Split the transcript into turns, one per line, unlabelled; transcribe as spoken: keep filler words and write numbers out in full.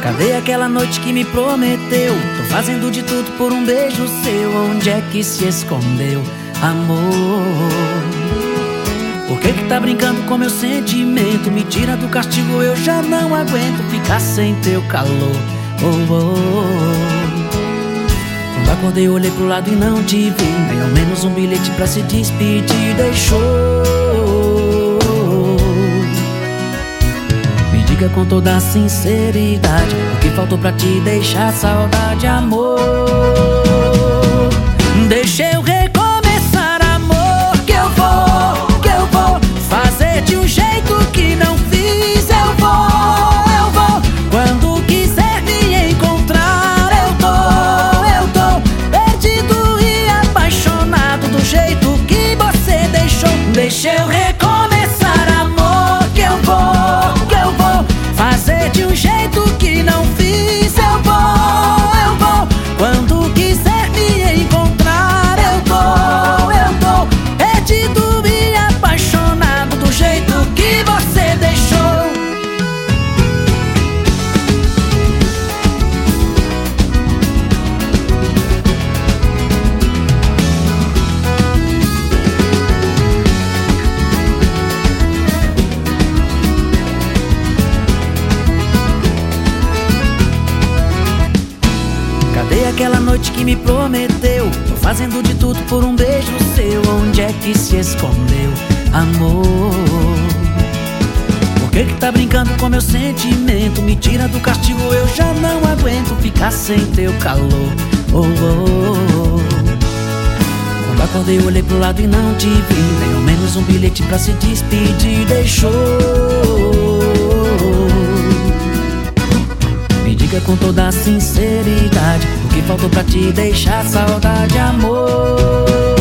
Cadê aquela noite que me prometeu? Tô fazendo de tudo por um beijo seu. Onde é que se escondeu, amor? Por que que tá brincando com meu sentimento? Me tira do castigo, eu já não aguento ficar sem teu calor. Oh, oh, oh. Quando acordei eu olhei pro lado e não te vi, nem ao menos um bilhete pra se despedir deixou. Me diga com toda a sinceridade, o que faltou pra te deixar saudade, amor? Deixa eu recomeçar, amor, que eu vou, que eu vou fazer de um jeito que não fiz. Eu vou, eu vou, quando quiser me encontrar. Eu tô, eu tô perdido e apaixonado do jeito que você deixou. Deixa eu recomeçar, amor, que eu vou, que eu vou fazer de um jeito que não fiz. Eu vou, eu vou, quando quiser me encontrar. Eu tô, eu tô perdido e apaixonado do jeito que você deixou. Cadê aquela noite que me prometeu? Tô fazendo de tudo por um beijo seu. Onde é que se escondeu, amor? Por que que tá brincando com meu sentimento? Me tira do castigo, eu já não aguento ficar sem teu calor. Oh, oh, oh. Quando acordei eu olhei pro lado e não te vi, nem ao menos um bilhete pra se despedir deixou. Me diga com toda a sinceridade, o que faltou pra te deixar saudade, amor?